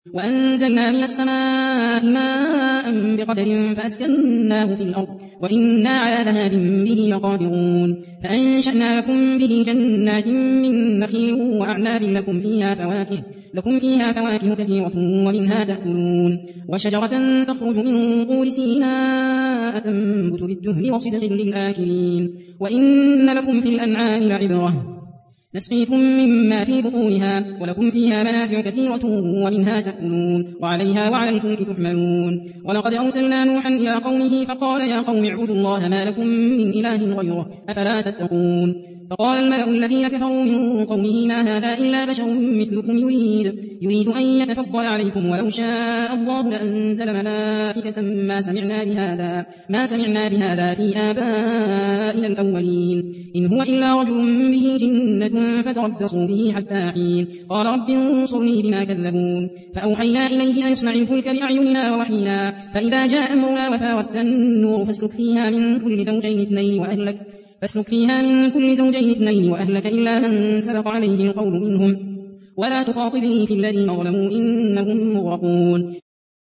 وأنزلنا من السماء ماء بقدر فأسكناه في الأرض وإنا على ذهاب به لقادرون فأنشأنا لكم به جنات من نخيل وأعناب لكم فيها فواكه كثيرة ومنها تأكلون وشجرة تخرج من طور سيناء تنبت بالدهن وصدق للآكلين وإن لكم في الأنعام لعبرة نسقيكم مما في بطونها ولكم فيها منافع كثيرة ومنها تأكلون وعليها وعلى الفلك تحملون ولقد أرسلنا نوحا إلى قومه فقال يا قوم اعبدوا الله ما لكم من إله غيره أفلا تتقون فقال الملأ الذين كفروا من قومه ما هذا إلا بشر مثلكم يريد أن يتفضل عليكم ولو شاء الله لأنزل ملائكة ما سمعنا بهذا في آبائنا الأولين إن هو إلا رجل به جنة فتربصوا به حتى حين قال رب انصرني بما كذبون فأوحينا إليه أن يصنع الفلك بأعيننا ووحينا فإذا جاء أمرنا وفارت النور فاسلك فيها من كل زوجين اثنين وأهلك إلا من سبق عليه القول منهم ولا تخاطبني في الذين ظلموا إنهم مغرقون